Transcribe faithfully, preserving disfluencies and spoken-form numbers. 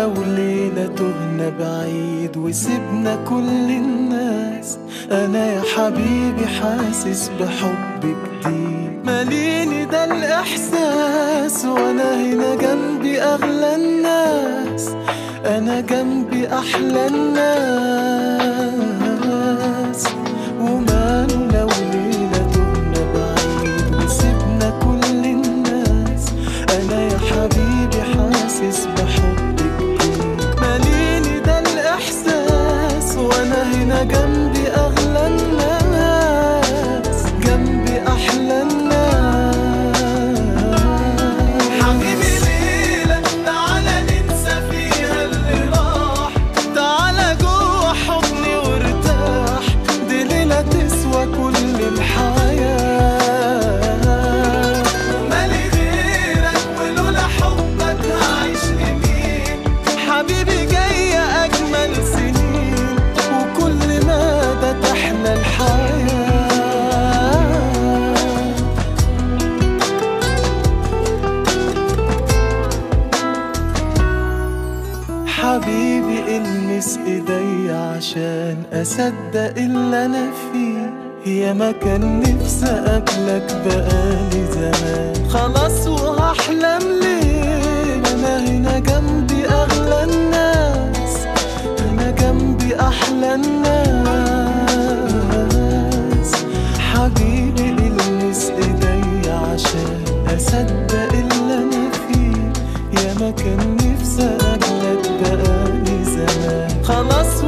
لو ليلة تهنا بعيد وسبنا كل الناس، أنا يا حبيبي حاسس بحب جديد ماليني ده الإحساس، وأنا هنا جنبي أغلى الناس، أنا جنبي أحلى الناس. وماله لو ليلة تهنا بعيد وسبنا كل الناس، أنا يا حبيبي حاسس بحب جديد ماليني ده الإحساس، وأنا هنا جنبي أغلى الناس، جنبي أحلى الناس. حبيبي ليلة تعالى ننسى فيها اللي راح، تعالى جوه حضني وارتاح، دي ليلة تسوى كل الحياة. ومالي غيرك ولولا حبك هعيش لمين، حبيبي جاية أجمل سنين، وكل مدى تحلى الحياة. حبيبي المس ايديا عشان اصدق اللي انا فيه، يا ما كان نفسي اقابلك بقالي زمان، خلاص وهحلم ليه، انا هنا جنبي اغلى الناس، انا جنبي احلى الناس. حبيبي المس ايديا عشان اصدق اللي انا فيه، يا ما كان نفسي اقابلك بقالي زمان، خلاص